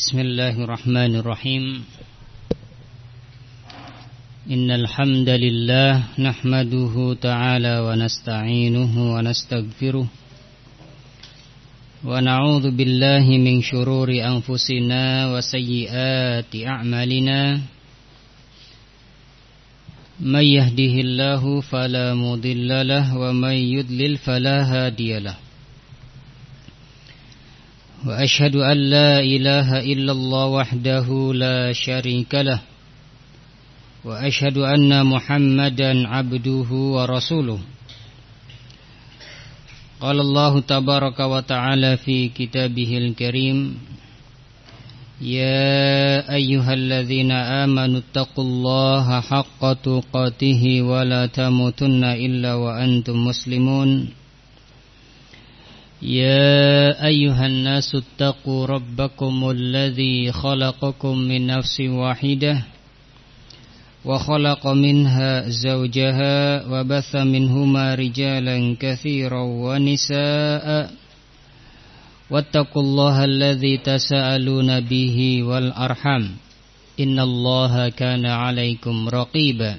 Bismillahirrahmanirrahim. Innal hamdalillah nahmaduhu ta'ala wa nasta'inuhu wa nastaghfiruh wa na'udzu billahi min shururi anfusina wa sayyiati a'malina. May yahdihillahu fala mudilla lahu wa may yudlil fala hadiyalah. Wa ashhadu an la ilaha illallah wahdahu la syarika lah. Wa ashhadu anna Muhammadan abduhu wa rasuluh. Qala Allah tabaraka wa ta'ala fi kitabihil karim, ya ayyuhalladzina amanu taqullaha haqqa tuqatih wa la tamutunna illa wa antum muslimun. يا أيها الناس اتقوا ربكم الذي خلقكم من نفس واحدة وخلق منها زوجها وبث منهما رجالا كثيرا ونساء واتقوا الله الذي تساءلون به والأرحام إن الله كان عليكم رقيبا.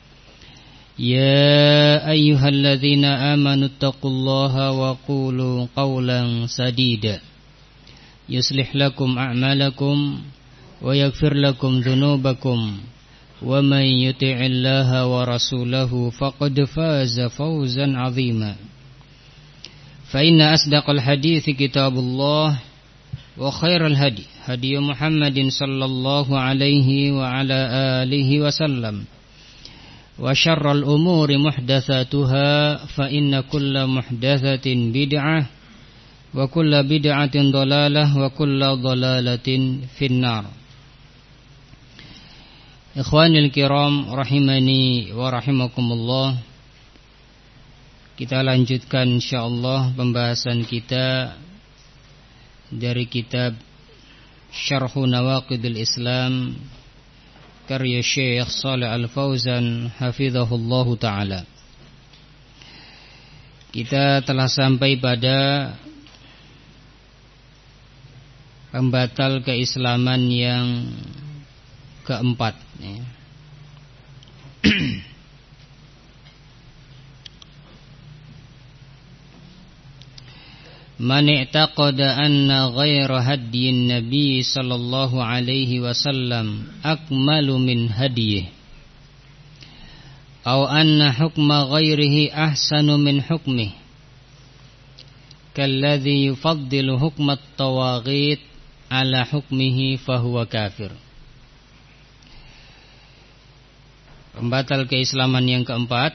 يا أيها الذين آمنوا اتقوا الله وقولوا قولا سديدا يصلح لكم أعمالكم ويغفر لكم ذنوبكم ومن يطع الله ورسوله فقد فاز فوزا عظيما. فإن أصدق الحديث كتاب الله وخير الهدي هدي محمد صلى الله عليه وعلى آله وسلم wa syarrul umuri muhdatsatuha fa inna kulla muhdatsatin bid'ah wa kulla bid'atin dhalalah wa kulla dhalalatin finnar. Ikhwanil kiram rahimani wa rahimakumullah, kita lanjutkan insyaallah pembahasan kita dari kitab Syarhu Nawaqidil Islam karya Syekh Shalih Al-Fauzan hafizahullahu ta'ala. Kita telah sampai pada pembatal keislaman yang keempat, ya. Man i'taqada anna ghaira hadyin nabi sallallahu alaihi wasallam akmalu min hadyihi aw anna hukma ghairihi ahsanu min hukmihi kalladhi yufaddilu hukma at-tawaghit ala hukmihi fahuwa kafir. Pembatal keislaman yang keempat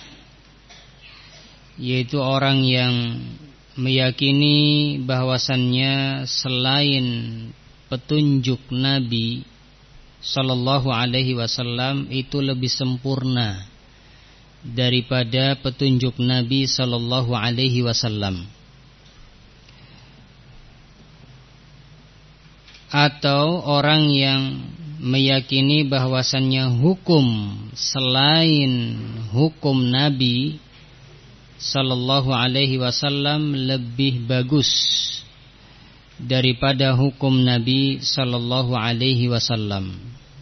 yaitu orang yang meyakini bahwasannya selain petunjuk Nabi sallallahu alaihi wasallam itu lebih sempurna daripada petunjuk Nabi sallallahu alaihi wasallam, atau orang yang meyakini bahwasannya hukum selain hukum Nabi sallallahu alaihi wasallam lebih bagus daripada hukum Nabi sallallahu alaihi wasallam.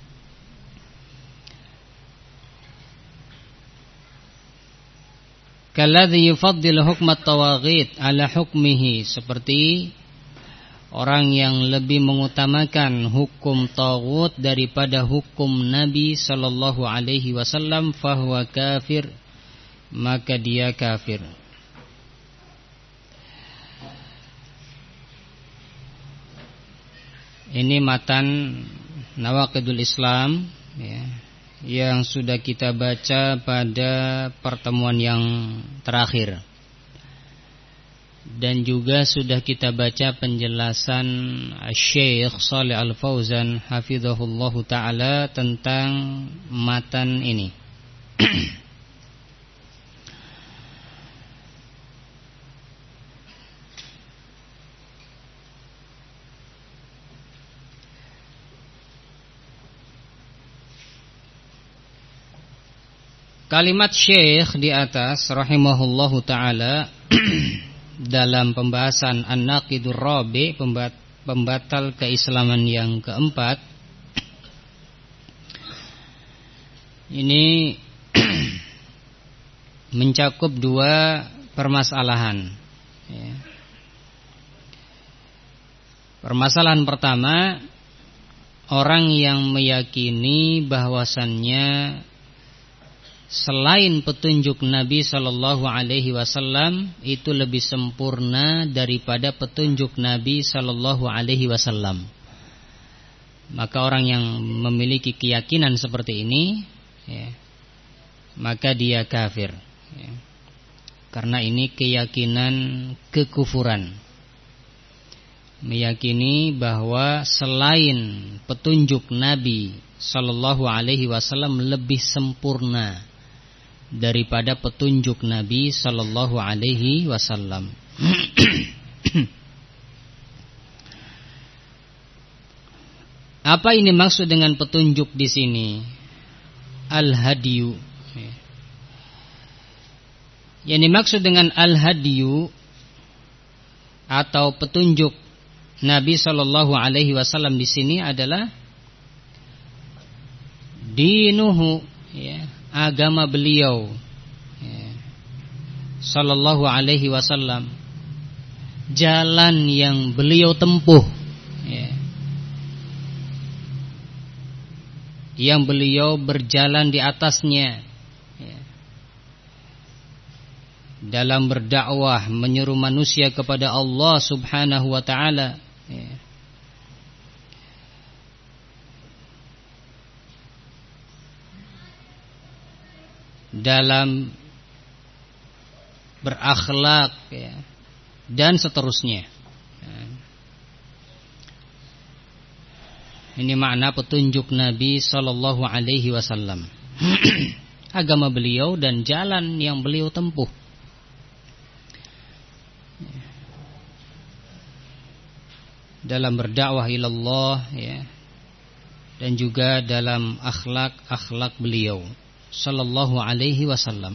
Kalladhi yufaddilu hukma at-tawaghit ala hukmihi, seperti orang yang lebih mengutamakan hukum taghut daripada hukum Nabi sallallahu alaihi wasallam, fahuwa kafir, maka dia kafir. Ini matan Nawaqidul Islam, ya, yang sudah kita baca pada pertemuan yang terakhir, dan juga sudah kita baca penjelasan Syekh Shalih Al-Fauzan hafizahullahu ta'ala tentang matan ini. Kalimat Syekh di atas rahimahullahu ta'ala dalam pembahasan An-Naqidur Rabi, pembatal keislaman yang keempat ini mencakup dua permasalahan. Permasalahan pertama, orang yang meyakini bahwasannya selain petunjuk Nabi Shallallahu Alaihi Wasallam itu lebih sempurna daripada petunjuk Nabi Shallallahu Alaihi Wasallam. Maka orang yang memiliki keyakinan seperti ini, maka dia kafir, karena ini keyakinan kekufuran. Meyakini bahwa selain petunjuk Nabi Sallallahu Alaihi Wasallam lebih sempurna daripada petunjuk Nabi Sallallahu Alaihi Wasallam. Apa ini maksud dengan petunjuk di sini? Al-hadiyu. Yang dimaksud dengan al-hadiyu atau petunjuk Nabi Shallallahu Alaihi Wasallam di sini adalah dinuhu, agama beliau, Shallallahu Alaihi Wasallam, jalan yang beliau tempuh, yang beliau berjalan di atasnya, dalam berdakwah menyeru manusia kepada Allah Subhanahu wa taala. Dalam berakhlak, dan seterusnya. Ini makna petunjuk Nabi Sallallahu Alaihi Wasallam. Agama beliau dan jalan yang beliau tempuh. Dalam berdakwah ilallah, dan juga dalam akhlak beliau Sallallahu Alaihi Wasallam.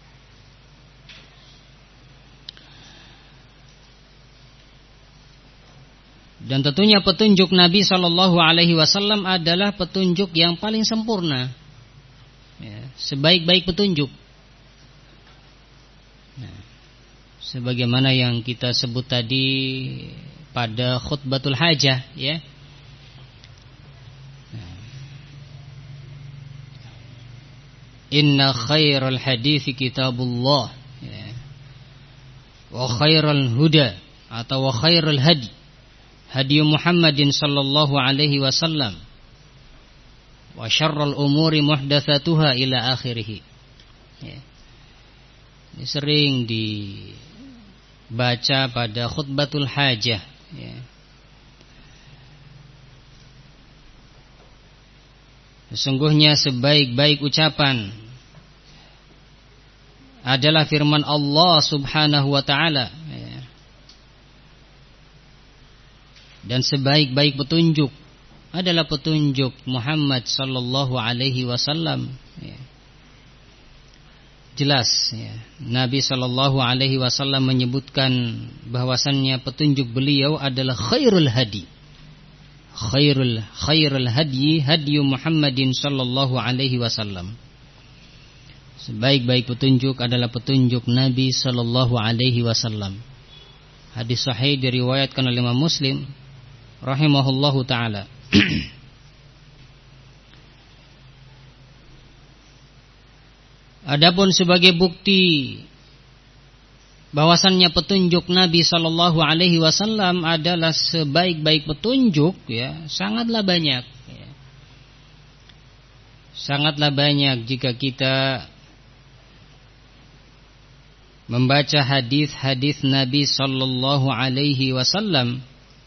Dan tentunya petunjuk Nabi Sallallahu Alaihi Wasallam adalah petunjuk yang paling sempurna, sebaik-baik petunjuk. Sebagaimana yang kita sebut tadi pada khutbatul hajah, Inna khairal hadithi kitabullah, wa khairal huda atau wa khairal hadi Muhammadin sallallahu alaihi wasallam, wa syarrul umuri muhdatsatuha ila akhirih. Ini sering dibaca pada khutbatul hajah, Sesungguhnya sebaik-baik ucapan adalah firman Allah Subhanahu wa ta'ala, dan sebaik-baik petunjuk adalah petunjuk Muhammad sallallahu alaihi wasallam. Jelas, Nabi sallallahu alaihi wasallam menyebutkan bahwasannya petunjuk beliau adalah khairul hadi. Khairul hadi Muhammadin sallallahu alaihi wasallam. Sebaik-baik petunjuk adalah petunjuk Nabi sallallahu alaihi wasallam. Hadis sahih diriwayatkan oleh Imam Muslim rahimahullahu taala. Adapun sebagai bukti bahwasannya petunjuk Nabi sallallahu alaihi wasallam adalah sebaik-baik petunjuk, sangatlah banyak. Sangatlah banyak jika kita membaca hadis-hadis Nabi sallallahu alaihi wasallam.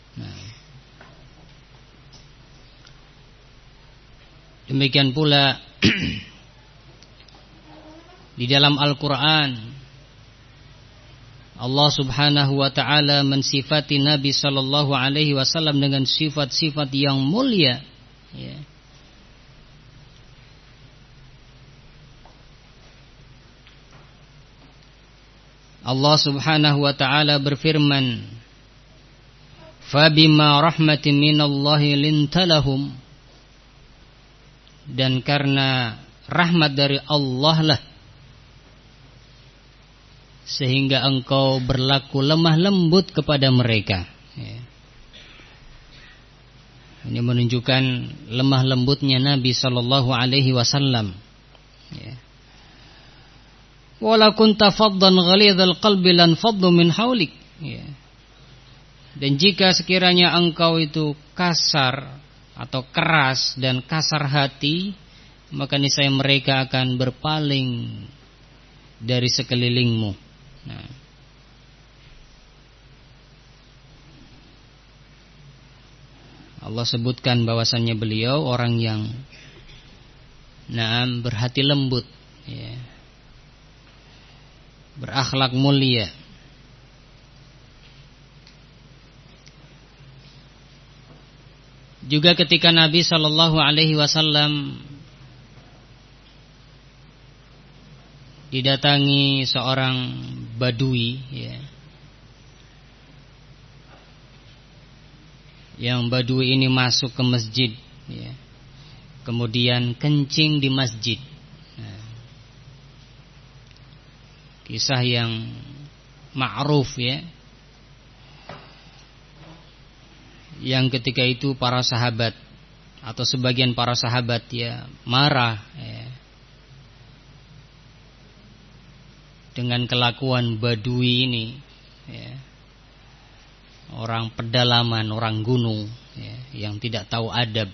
Demikian pula di dalam Al-Quran Allah Subhanahu wa ta'ala mensifati Nabi sallallahu alaihi wasallam dengan sifat-sifat yang mulia, Allah Subhanahu wa ta'ala berfirman, Fabima rahmatin minallahi lintalahum, dan karena rahmat dari Allah lah sehingga engkau berlaku lemah lembut kepada mereka. Ini menunjukkan lemah lembutnya Nabi sallallahu alaihi wasallam. Wala kunta faddan ghalidhal qalbi lan faddu min haulik. Dan jika sekiranya engkau itu kasar atau keras dan kasar hati, maka niscaya mereka akan berpaling dari sekelilingmu. Nah, Allah sebutkan bahwasannya beliau orang yang berhati lembut, berakhlak mulia. Juga ketika Nabi sallallahu alaihi wasallam didatangi seorang badui, yang badui ini masuk ke masjid, kemudian kencing di masjid. Kisah yang ma'ruf, yang ketika itu para sahabat atau sebagian para sahabat marah dengan kelakuan badui ini, orang pedalaman, orang gunung, yang tidak tahu adab,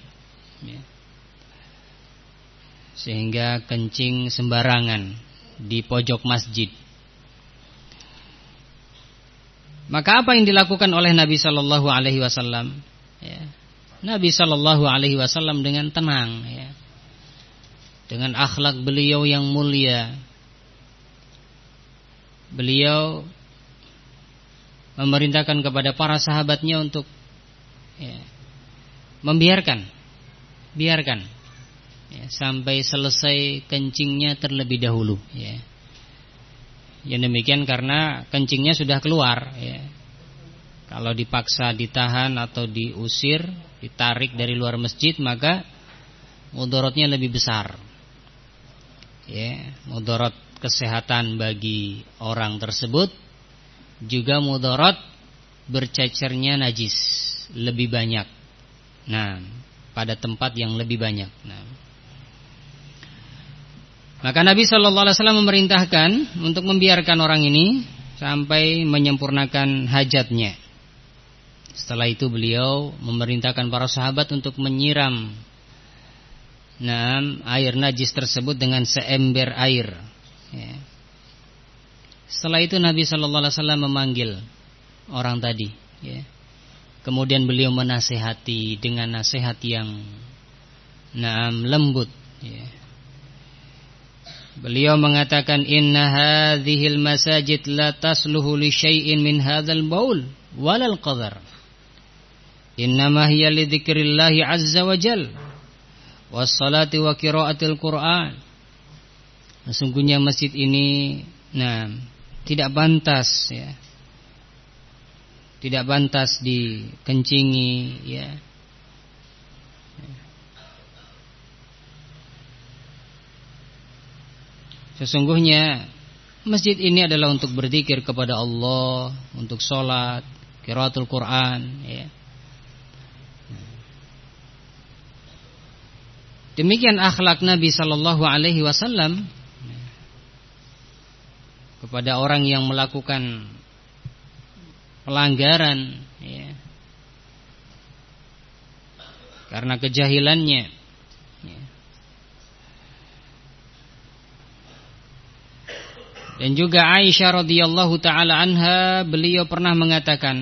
sehingga kencing sembarangan di pojok masjid. Maka apa yang dilakukan oleh Nabi sallallahu alaihi wasallam? Nabi sallallahu alaihi wasallam dengan tenang, dengan akhlak beliau yang mulia, beliau memerintahkan kepada para sahabatnya untuk biarkan sampai selesai kencingnya terlebih dahulu. Yang demikian karena kencingnya sudah keluar. Kalau dipaksa ditahan atau diusir, ditarik dari luar masjid, maka mudaratnya lebih besar. Mudarat kesehatan bagi orang tersebut, juga mudarat bercecernya najis lebih banyak. Nah, pada tempat yang lebih banyak. Maka Nabi sallallahu alaihi wasallam memerintahkan untuk membiarkan orang ini sampai menyempurnakan hajatnya. Setelah itu beliau memerintahkan para sahabat untuk menyiram air najis tersebut dengan seember air. Setelah itu Nabi sallallahu alaihi wasallam memanggil orang tadi, kemudian beliau menasihati dengan nasihat yang lembut. Beliau mengatakan, inna hadhil masajid la tasluhu li syai'in min hadzal baul walal qadar. Innama hiya li dzikrillahi azza wa jal was salati wa qiraatil Qur'an. Sesungguhnya masjid ini tidak pantas, tidak pantas dikencingi, Sesungguhnya masjid ini adalah untuk berzikir kepada Allah, untuk sholat, qiraatul Quran. Demikian akhlak Nabi sallallahu alaihi wasallam kepada orang yang melakukan pelanggaran, karena kejahilannya. Dan juga Aisyah radhiyallahu taala anha, beliau pernah mengatakan,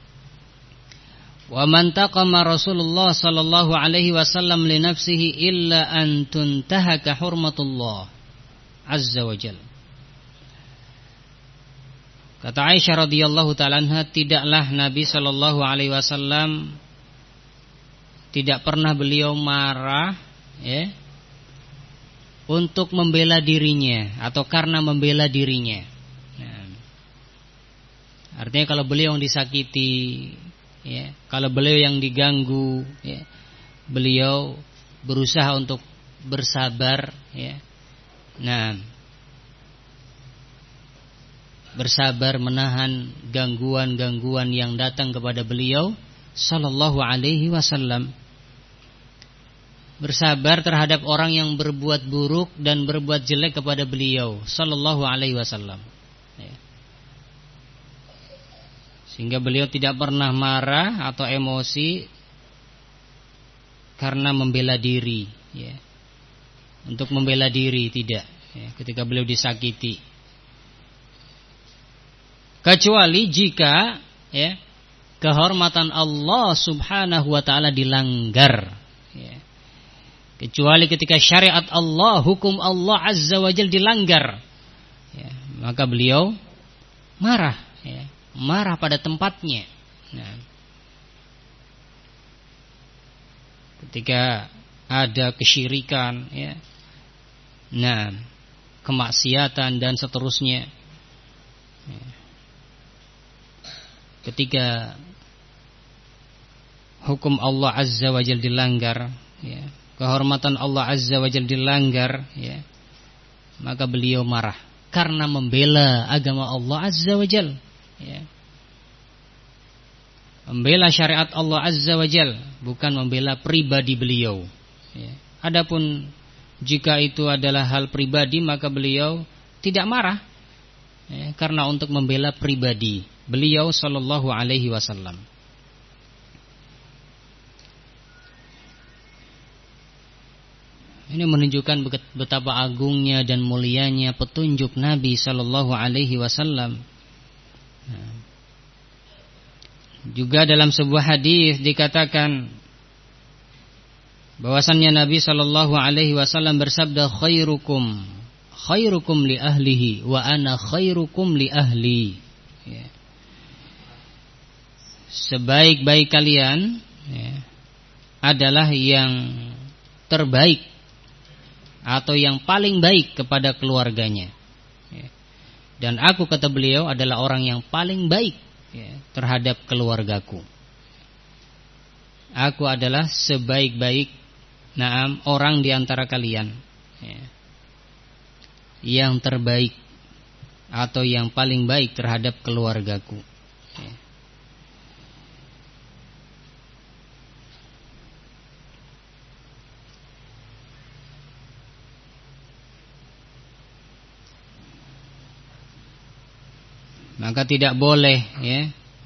wa man taqama Rasulullah sallallahu alaihi wasallam li nafsihi illa an tuntahaka hurmatullah azza wa jalla. Kata Aisyah radhiyallahu taala anha, tidaklah Nabi sallallahu alaihi wasallam, tidak pernah beliau marah untuk membela dirinya atau karena membela dirinya. Artinya kalau beliau yang disakiti, ya, kalau beliau yang diganggu, ya, beliau berusaha untuk bersabar, ya. Nah, bersabar menahan gangguan-gangguan yang datang kepada beliau sallallahu alaihi wasallam. Bersabar terhadap orang yang berbuat buruk dan berbuat jelek kepada beliau sallallahu alaihi wasallam, ya. Sehingga beliau tidak pernah marah atau emosi karena membela diri, ya. Untuk membela diri tidak, ya, ketika beliau disakiti. Kecuali jika, ya, kehormatan Allah subhanahu wa ta'ala dilanggar, ya. Kecuali ketika syariat Allah, hukum Allah azza wa jalla dilanggar, ya, maka beliau marah, ya, marah pada tempatnya. Nah, ketika ada kesyirikan, ya, nah, kemaksiatan dan seterusnya, ya. Ketika hukum Allah azza wa jalla dilanggar, ya, kehormatan Allah azza wa jalla dilanggar, ya, maka beliau marah karena membela agama Allah azza wa jalla, ya. Membela syariat Allah azza wa jalla, bukan membela pribadi beliau, ya. Adapun jika itu adalah hal pribadi, maka beliau tidak marah, ya, karena untuk membela pribadi beliau sallallahu alaihi wasallam. Ini menunjukkan betapa agungnya dan mulianya petunjuk Nabi sallallahu alaihi wasallam. Juga dalam sebuah hadis dikatakan bahwasannya Nabi sallallahu alaihi wasallam bersabda, khairukum li ahlihi wa ana khairukum li ahli, ya. Sebaik-baik kalian, ya, adalah yang terbaik atau yang paling baik kepada keluarganya, ya. Dan aku, kata beliau, adalah orang yang paling baik, ya, terhadap keluargaku. Aku adalah sebaik-baik orang di antara kalian, ya, yang terbaik atau yang paling baik terhadap keluargaku, ya. Maka tidak boleh, ya,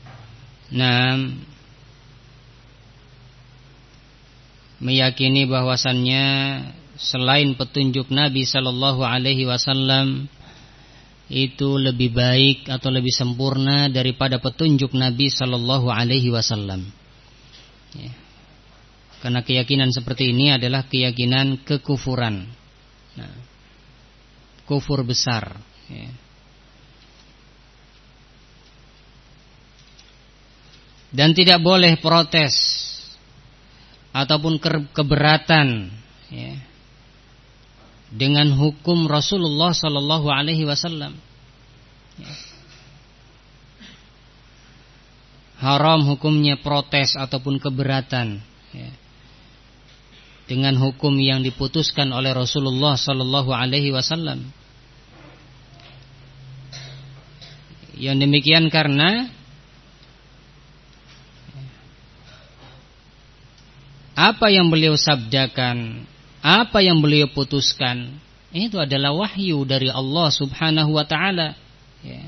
meyakini bahwasannya selain petunjuk Nabi sallallahu alaihi wasallam itu lebih baik atau lebih sempurna daripada petunjuk Nabi sallallahu alaihi wasallam, ya. Karena keyakinan seperti ini adalah keyakinan kekufuran, kufur besar, ya. Dan tidak boleh protes ataupun keberatan, ya, dengan hukum Rasulullah sallallahu alaihi wasallam, ya. Haram hukumnya protes ataupun keberatan, ya, dengan hukum yang diputuskan oleh Rasulullah sallallahu alaihi wasallam. Yang demikian karena apa yang beliau sabdakan, apa yang beliau putuskan, itu adalah wahyu dari Allah subhanahu wa ta'ala, ya.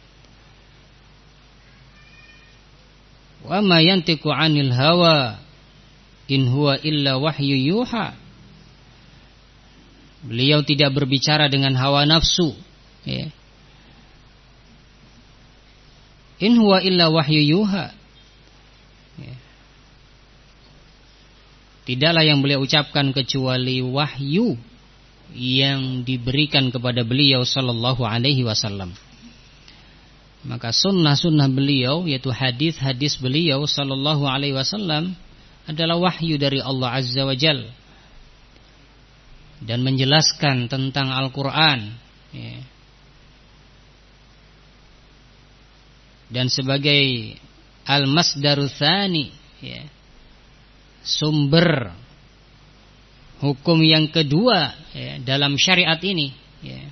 Wa ma yantiqu 'anil hawa in huwa illa wahyu yuha. Beliau tidak berbicara dengan hawa nafsu, ya. In huwa illa wahyu yuha, ya. Tidaklah yang beliau ucapkan kecuali wahyu yang diberikan kepada beliau sallallahu alaihi wasallam. Maka sunnah-sunnah beliau, yaitu hadis-hadis beliau sallallahu alaihi wasallam, adalah wahyu dari Allah azza wa jalla dan menjelaskan tentang Al-Quran, ya. Dan sebagai al-masdaru tsani, ya, sumber hukum yang kedua, ya, dalam syariat ini, ya,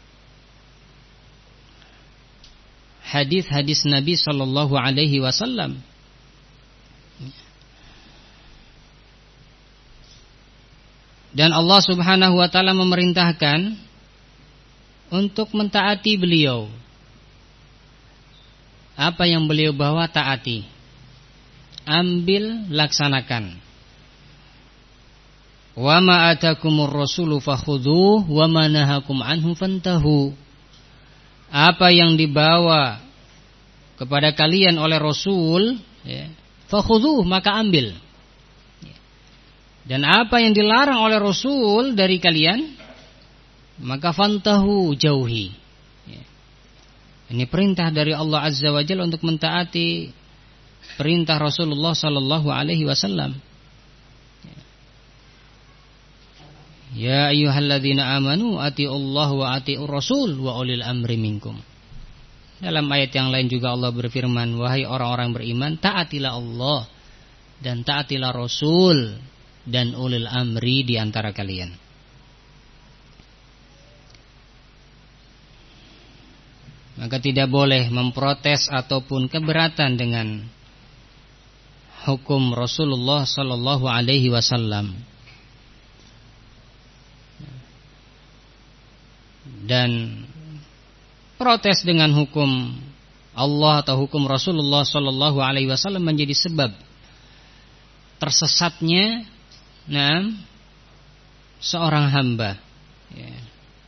hadis-hadis Nabi sallallahu alaihi wasallam. Dan Allah Subhanahu wa taala memerintahkan untuk mentaati beliau. Apa yang beliau bawa taati. Ambil, laksanakan. Wa ma atakumur rasulu fakhudhuhu wa ma nahakum anhu fantahu. Apa yang dibawa kepada kalian oleh Rasul, ya, fakhudhuhu, maka ambil. Dan apa yang dilarang oleh Rasul dari kalian, maka fantahu, jauhi. Ini perintah dari Allah Azza wa Jalla untuk mentaati perintah Rasulullah sallallahu alaihi wasallam. Ya ayyuhalladzina amanu atiullaha wa atiur rasul wa ulil amri minkum. Dalam ayat yang lain juga Allah berfirman, wahai orang-orang beriman, taatilah Allah dan taatilah Rasul dan ulil amri di antara kalian. Maka tidak boleh memprotes ataupun keberatan dengan hukum Rasulullah sallallahu alaihi wasallam. Dan protes dengan hukum Allah atau hukum Rasulullah sallallahu alaihi wasallam menjadi sebab tersesatnya seorang hamba, ya.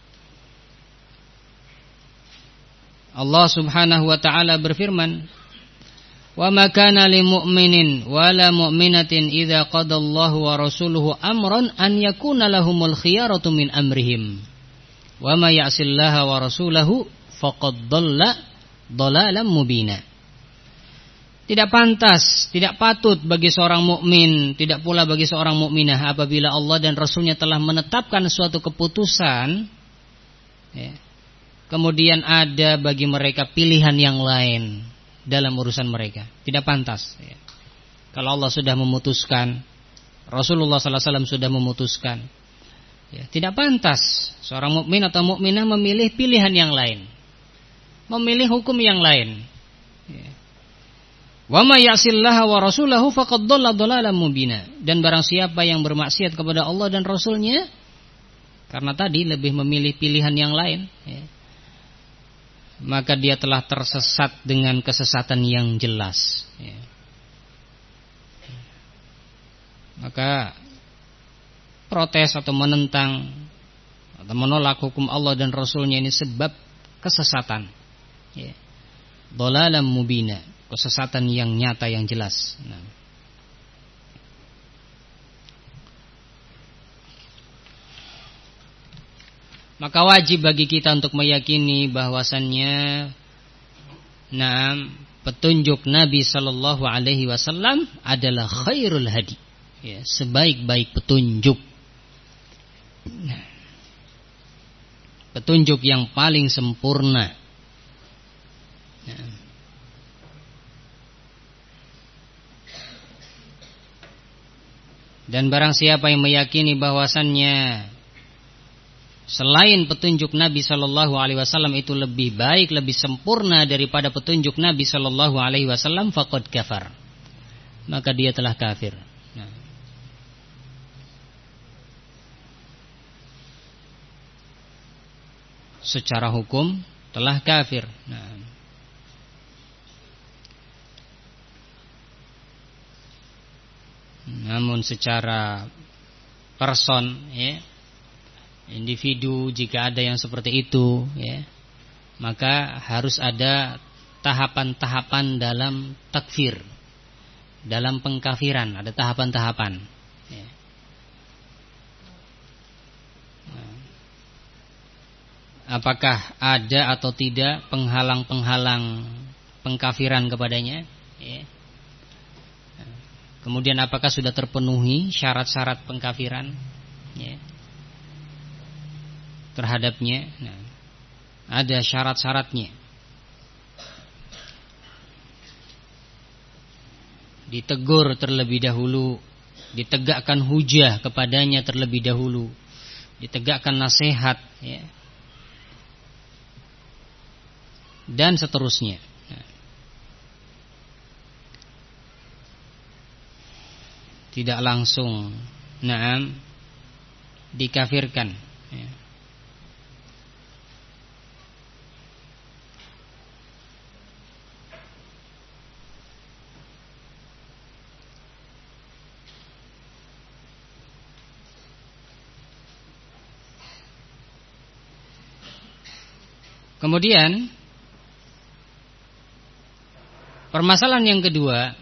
Allah Subhanahu wa taala berfirman, "Wa ma kana lil mu'minin wa la mu'minatin idza qadallahu wa rasuluhu amran an yakuna lahumul khiyaratu min amrihim. Wa ma ya'sillaha wa rasulahu faqad dhalla dhalalan mubina." Tidak pantas, tidak patut bagi seorang mukmin, tidak pula bagi seorang mukminah apabila Allah dan Rasulnya telah menetapkan suatu keputusan, ya, kemudian ada bagi mereka pilihan yang lain dalam urusan mereka. Tidak pantas, ya. Kalau Allah sudah memutuskan, Rasulullah sallallahu alaihi wasallam sudah memutuskan, ya, tidak pantas seorang mukmin atau mukminah memilih pilihan yang lain, memilih hukum yang lain, ya. Wa may ya'sillaha wa rasulahu faqad dhalla dhalalan mubina. Dan barang siapa yang bermaksiat kepada Allah dan Rasulnya, karena tadi lebih memilih pilihan yang lain, ya, maka dia telah tersesat dengan kesesatan yang jelas, ya. Maka protes atau menentang atau menolak hukum Allah dan Rasulnya ini sebab kesesatan, ya. Dhalalan mubina, kesesatan yang nyata, yang jelas. Maka wajib bagi kita untuk meyakini bahwasannya petunjuk Nabi sallallahu alaihi wasallam adalah khairul hadi, ya, sebaik-baik petunjuk. Petunjuk yang paling sempurna. Dan barang siapa yang meyakini bahwasannya selain petunjuk Nabi sallallahu alaihi wasallam itu lebih baik, lebih sempurna daripada petunjuk Nabi sallallahu alaihi wasallam, faqad kafar, maka dia telah kafir. Secara hukum telah kafir. Namun secara person, ya, individu, jika ada yang seperti itu, ya, maka harus ada tahapan-tahapan dalam takfir, dalam pengkafiran, ada tahapan-tahapan, ya. Apakah ada atau tidak penghalang-penghalang pengkafiran kepadanya, ya. Kemudian apakah sudah terpenuhi syarat-syarat pengkafiran, ya, terhadapnya? Ada syarat-syaratnya. ditegur terlebih dahulu, ditegakkan hujah kepadanya terlebih dahulu, ditegakkan nasihat, ya, dan seterusnya. Tidak langsung dikafirkan, ya. Kemudian permasalahan yang kedua,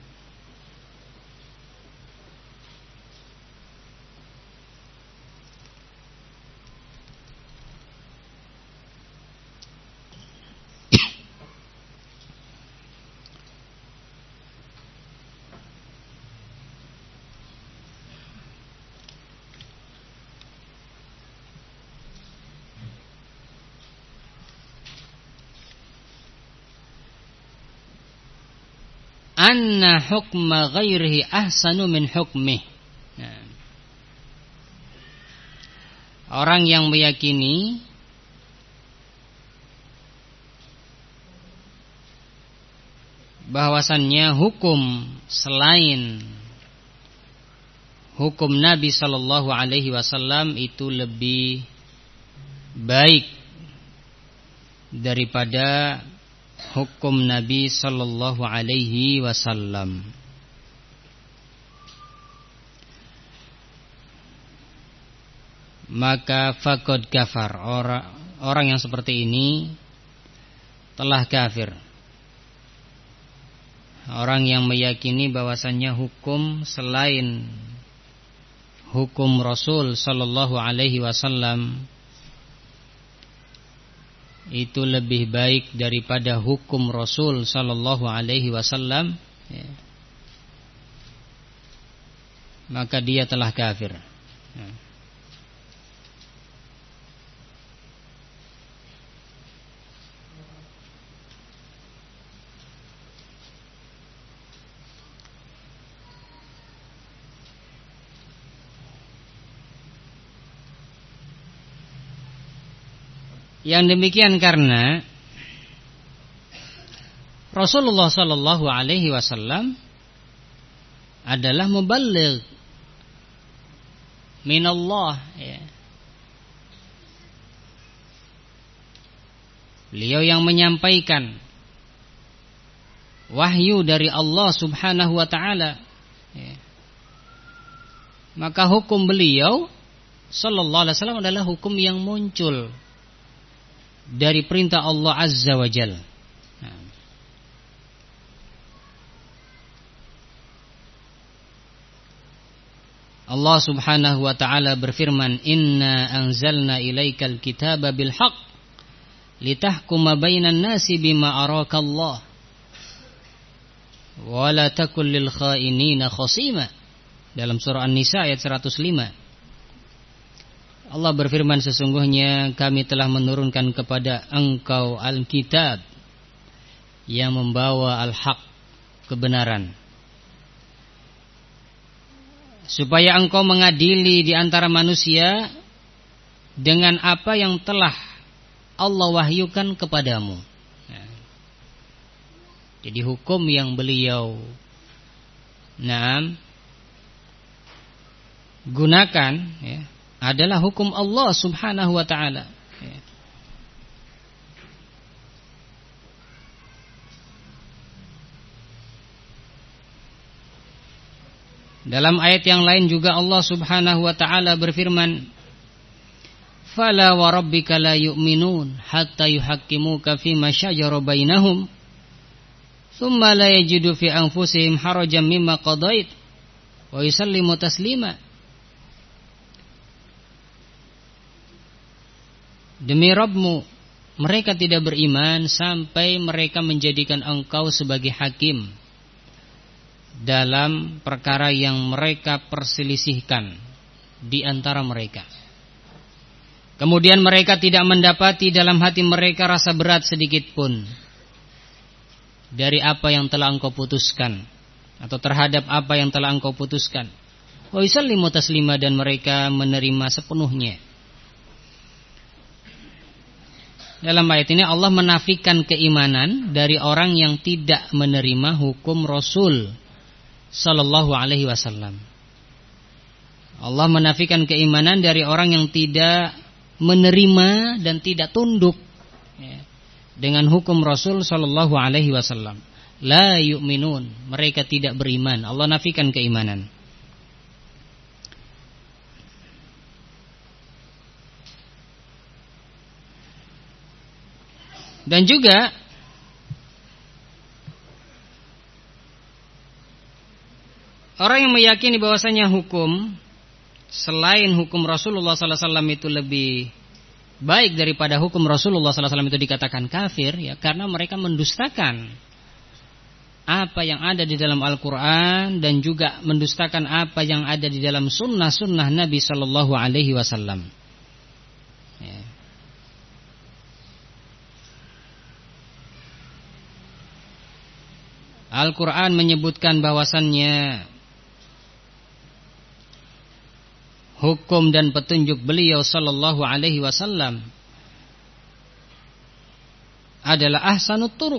anna hukma ghairihi ahsanu min hukmih. Nah, orang yang meyakini bahwasannya hukum selain hukum Nabi sallallahu alaihi wasallam itu lebih baik daripada hukum Nabi sallallahu alaihi wasallam. Maka faqad kafar, orang yang seperti ini telah kafir. Orang yang meyakini bahwasannya hukum selain hukum Rasul sallallahu alaihi wasallam itu lebih baik daripada hukum Rasul sallallahu alaihi wasallam, ya, maka dia telah kafir. Ya. Yang demikian karena Rasulullah sallallahu alaihi wasallam adalah muballigh minallah, ya. Beliau yang menyampaikan wahyu dari Allah subhanahu wa ta'ala, ya. Maka hukum beliau sallallahu alaihi wasallam adalah hukum yang muncul dari perintah Allah azza wa jalla. Allah subhanahu wa ta'ala berfirman, inna anzalna ilaikal kitaba bil haqq litahkuma bainan nasi bima araka Allah wa la takul lil khainina khasima, dalam surah An-Nisa ayat 105. Allah berfirman, sesungguhnya kami telah menurunkan kepada engkau Alkitab yang membawa al-haq, kebenaran, supaya engkau mengadili di antara manusia dengan apa yang telah Allah wahyukan kepadamu. Jadi hukum yang beliau gunakan, ya, adalah hukum Allah subhanahu wa ta'ala, ya. Dalam ayat yang lain juga Allah subhanahu wa ta'ala berfirman, fala wa rabbika la yu'minun hatta yuhakkimuka fima syajara bainahum thumma la yajidu fi anfusihim harajan mimma qadait wa yusallimu taslima. Demi Rabbmu, mereka tidak beriman sampai mereka menjadikan engkau sebagai hakim dalam perkara yang mereka perselisihkan di antara mereka. Kemudian mereka tidak mendapati dalam hati mereka rasa berat sedikit pun dari apa yang telah engkau putuskan. atau terhadap apa yang telah engkau putuskan. Wa yusallimu taslima, dan mereka menerima sepenuhnya. Dalam ayat ini Allah menafikan keimanan dari orang yang tidak menerima hukum Rasul sallallahu alaihi wasallam. Allah menafikan keimanan dari orang yang tidak menerima dan tidak tunduk dengan hukum Rasul sallallahu alaihi wasallam. La yu'minun, mereka tidak beriman. Allah nafikan keimanan. Dan juga orang yang meyakini bahwasanya hukum selain hukum Rasulullah sallallahu alaihi wasallam itu lebih baik daripada hukum Rasulullah sallallahu alaihi wasallam itu dikatakan kafir, ya, karena mereka mendustakan apa yang ada di dalam Al-Quran dan juga mendustakan apa yang ada di dalam sunnah-sunnah Nabi sallallahu alaihi wasallam. Ya. Al-Quran menyebutkan bahwasannya hukum dan petunjuk beliau sallallahu alaihi wasallam adalah ahsanut turuq.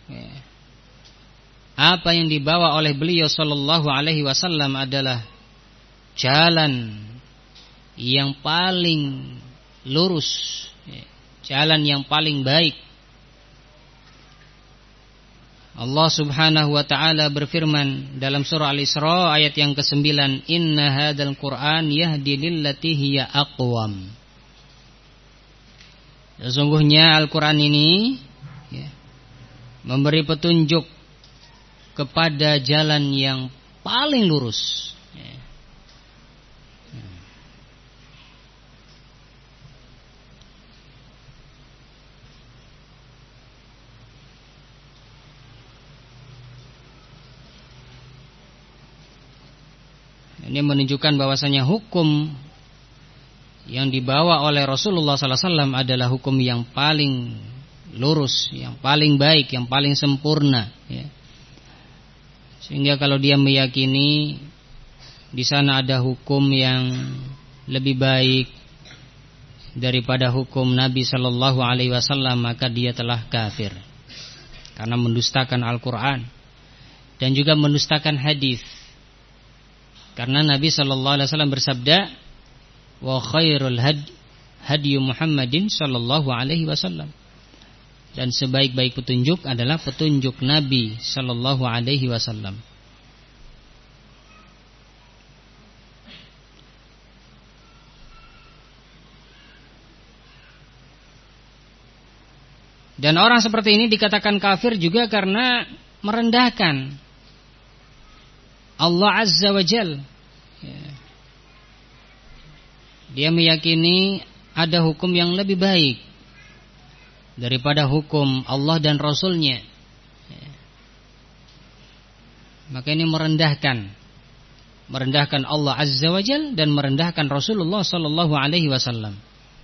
Apa yang dibawa oleh beliau sallallahu alaihi wasallam adalah jalan yang paling lurus, jalan yang paling baik. Allah subhanahu wa ta'ala berfirman dalam surah Al-Isra ayat yang ke-9, Inna hadzal Qur'an yahdi lillati hiya aqwam. Sesungguhnya Al-Quran ini memberi petunjuk kepada jalan yang paling lurus. Ini menunjukkan bahwasanya hukum yang dibawa oleh Rasulullah sallallahu alaihi wasallam adalah hukum yang paling lurus, yang paling baik, yang paling sempurna, ya. Sehingga kalau dia meyakini di sana ada hukum yang lebih baik daripada hukum Nabi sallallahu alaihi wasallam, maka dia telah kafir karena mendustakan Al-Qur'an dan juga mendustakan hadis. Karena Nabi sallallahu alaihi wasallam bersabda, "Wa khairul hadi Muhammadin sallallahu alaihi wasallam." Dan sebaik-baik petunjuk adalah petunjuk Nabi sallallahu alaihi wasallam. Dan orang seperti ini dikatakan kafir juga karena merendahkan Allah Azza wa Jal. Dia meyakini ada hukum yang lebih baik daripada hukum Allah dan Rasulnya. Maka ini merendahkan Allah Azza wa Jal dan merendahkan Rasulullah sallallahu alaihi wasallam.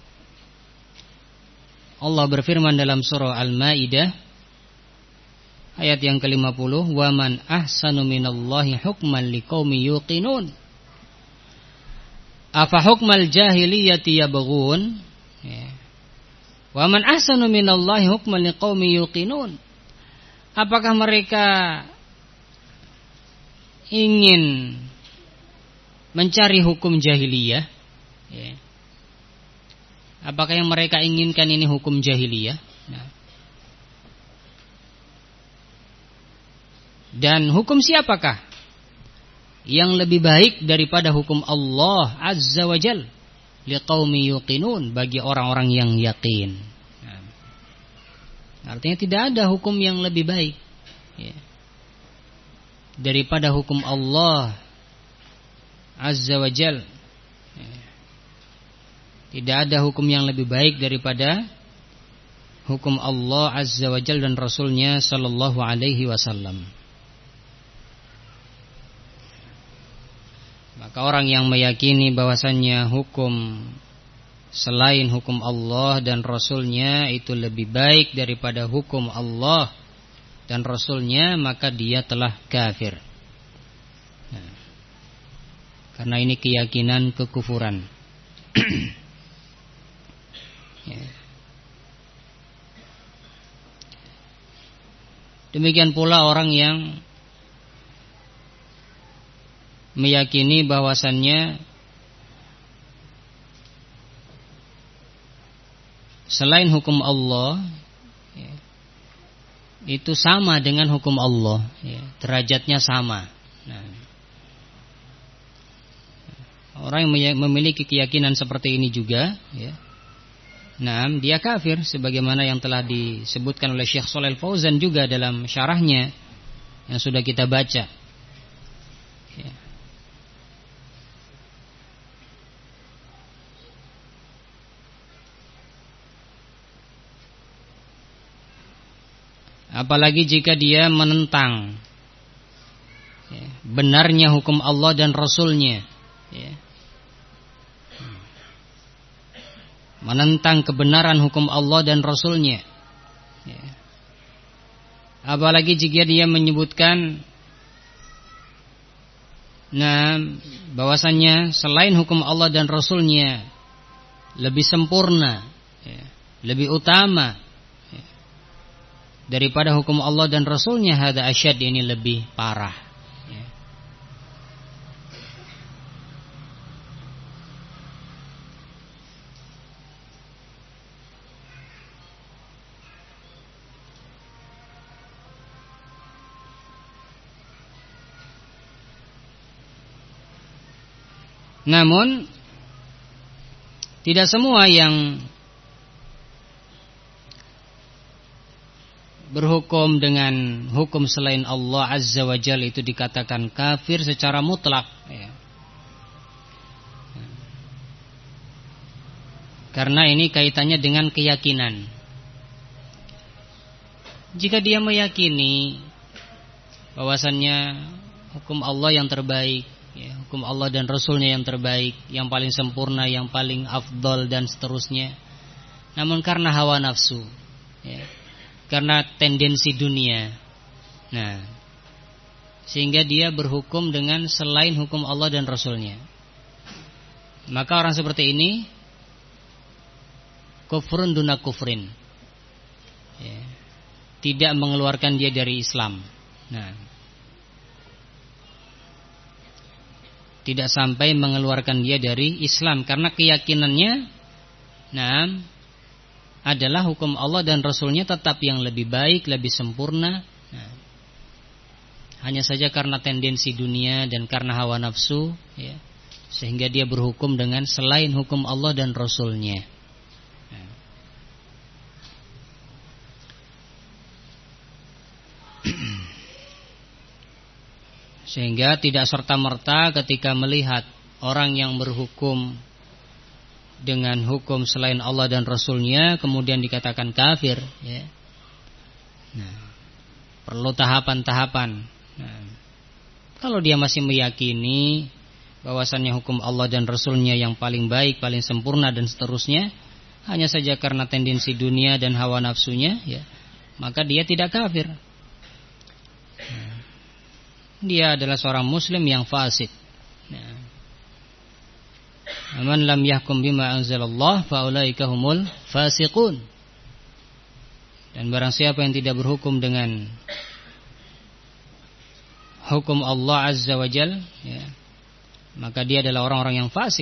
Allah berfirman dalam surah Al-Maidah ayat yang ke-50, wa man ahsanu minallahi hukman liqaumi yuqinun. Afa hukmal jahiliyati yabghun? Wa man ahsanu minallahi hukman liqaumi yuqinun. Apakah mereka ingin mencari hukum jahiliyah? Apakah yang mereka inginkan ini hukum jahiliyah? Dan hukum siapakah yang lebih baik daripada hukum Allah Azza wa Jal liqaumi yuqinun, bagi orang-orang yang yakin. Artinya tidak ada hukum yang lebih baik daripada hukum Allah Azza wa Jal. Tidak ada hukum yang lebih baik daripada hukum Allah Azza wa Jal dan Rasulnya sallallahu alaihi wasallam. Maka orang yang meyakini bahwasannya hukum selain hukum Allah dan Rasulnya itu lebih baik daripada hukum Allah dan Rasulnya, maka dia telah kafir. karena ini keyakinan kekufuran. Ya. Demikian pula orang yang meyakini bahwasannya selain hukum Allah ya, itu sama dengan hukum Allah ya, derajatnya sama. Nah, orang yang memiliki keyakinan seperti ini juga ya, nah dia kafir sebagaimana yang telah disebutkan oleh Syekh Shalih Al-Fauzan juga dalam syarahnya yang sudah kita baca ya. Apalagi jika dia menentang ya, benarnya hukum Allah dan Rasulnya ya. Menentang kebenaran hukum Allah dan Rasulnya ya. Apalagi jika dia menyebutkan bahwasannya selain hukum Allah dan Rasulnya lebih sempurna ya, lebih utama ya, daripada hukum Allah dan Rasulnya, hada asyad, ini lebih parah ya. Namun tidak semua yang berhukum dengan hukum selain Allah Azza wa Jalla itu dikatakan kafir secara mutlak ya. Karena ini kaitannya dengan keyakinan. Jika dia meyakini bahwasannya hukum Allah yang terbaik ya, hukum Allah dan Rasulnya yang terbaik, yang paling sempurna, yang paling afdol dan seterusnya, namun karena hawa nafsu ya, karena tendensi dunia, nah sehingga dia berhukum dengan selain hukum Allah dan Rasulnya, maka orang seperti ini kufrun duna kufrin ya, tidak mengeluarkan dia dari Islam. Nah, tidak sampai mengeluarkan dia dari Islam karena keyakinannya adalah hukum Allah dan Rasulnya tetap yang lebih baik, lebih sempurna. Nah, hanya saja karena tendensi dunia dan karena hawa nafsu ya, sehingga dia berhukum dengan selain hukum Allah dan Rasulnya. Nah. Sehingga tidak serta-merta ketika melihat orang yang berhukum dengan hukum selain Allah dan Rasulnya kemudian dikatakan kafir ya. Nah, perlu tahapan-tahapan. Nah, kalau dia masih meyakini bahwasannya hukum Allah dan Rasulnya yang paling baik, paling sempurna dan seterusnya, hanya saja karena tendensi dunia dan hawa nafsunya ya, maka dia tidak kafir. Nah, dia adalah seorang muslim yang fasik. Nah, man lam yahkum bima anzalallah faulaika humul fasiqun. Dan barang siapa yang tidak berhukum dengan hukum Allah Azza wa Jal ya, maka dia adalah orang-orang yang fasik.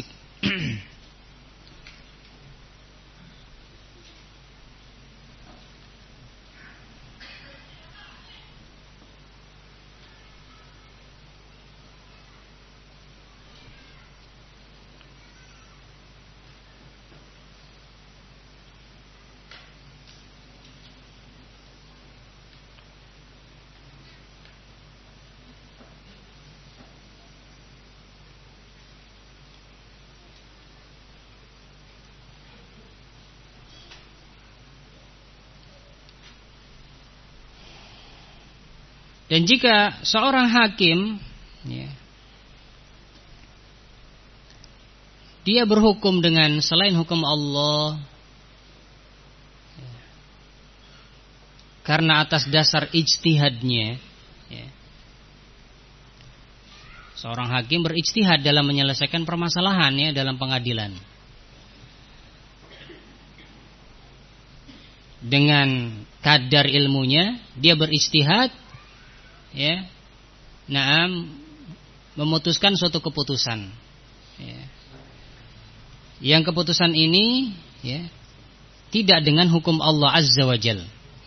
Dan jika seorang hakim ya, dia berhukum dengan selain hukum Allah ya, karena atas dasar ijtihadnya ya, Seorang hakim berijtihad dalam menyelesaikan permasalahan ya dalam pengadilan. Dengan kadar ilmunya dia berijtihad ya. Memutuskan suatu keputusan. Ya. Yang keputusan ini ya tidak dengan hukum Allah Azza wa Jalla.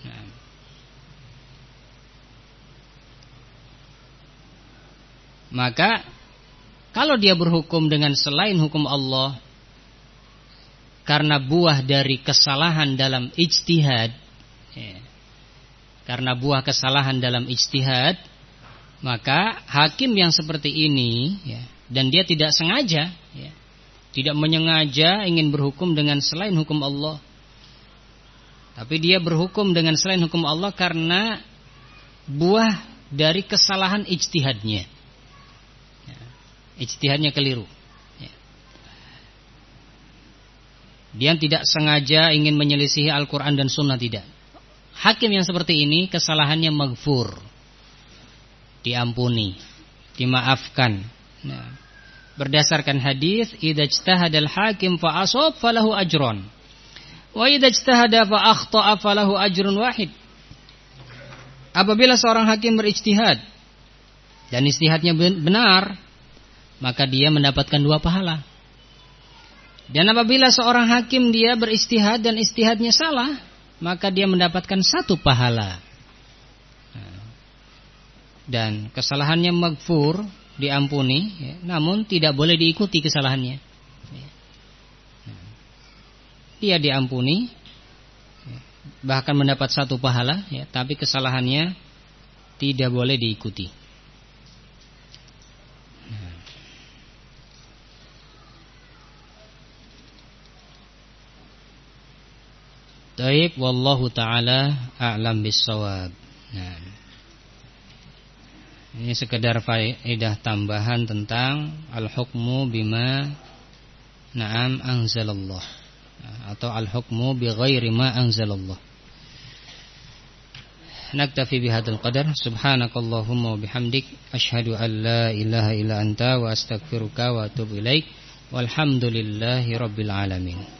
Maka kalau dia berhukum dengan selain hukum Allah karena buah dari kesalahan dalam ijtihad ya, karena buah kesalahan dalam ijtihad, maka hakim yang seperti ini ya, dan dia tidak sengaja ya, tidak menyengaja ingin berhukum dengan selain hukum Allah, tapi dia berhukum dengan selain hukum Allah karena buah dari kesalahan ijtihadnya. Ijtihadnya keliru ya. Dia tidak sengaja ingin menyelisihi Al-Quran dan Sunnah, tidak. Hakim yang seperti ini kesalahannya maghfur, diampuni, dimaafkan nah, berdasarkan hadis idza ijtahadal hakim fa asab falahu ajrun wa idza ijtahada fa akhta'a falahu ajrun wahid. Apabila seorang hakim berijtihad dan ijtihadnya benar, maka dia mendapatkan 2 pahala. Dan apabila seorang hakim dia berijtihad dan ijtihadnya salah, maka dia mendapatkan 1 pahala. Dan kesalahannya maghfur, diampuni ya, namun tidak boleh diikuti kesalahannya. Dia diampuni bahkan mendapat 1 pahala ya, tapi kesalahannya tidak boleh diikuti. Taib, wallahu ta'ala a'lam bissawab. Nah, ini sekedar faedah tambahan tentang al-hukmu bima na'am anzalallah atau al-hukmu bi ghairi ma anzalallah. Naktafi bihadzal qadar. Subhanakallahumma wa bihamdik asyhadu an la ilaha illa anta wa astaghfiruka wa atubu ilaik. Walhamdulillahi rabbil alamin.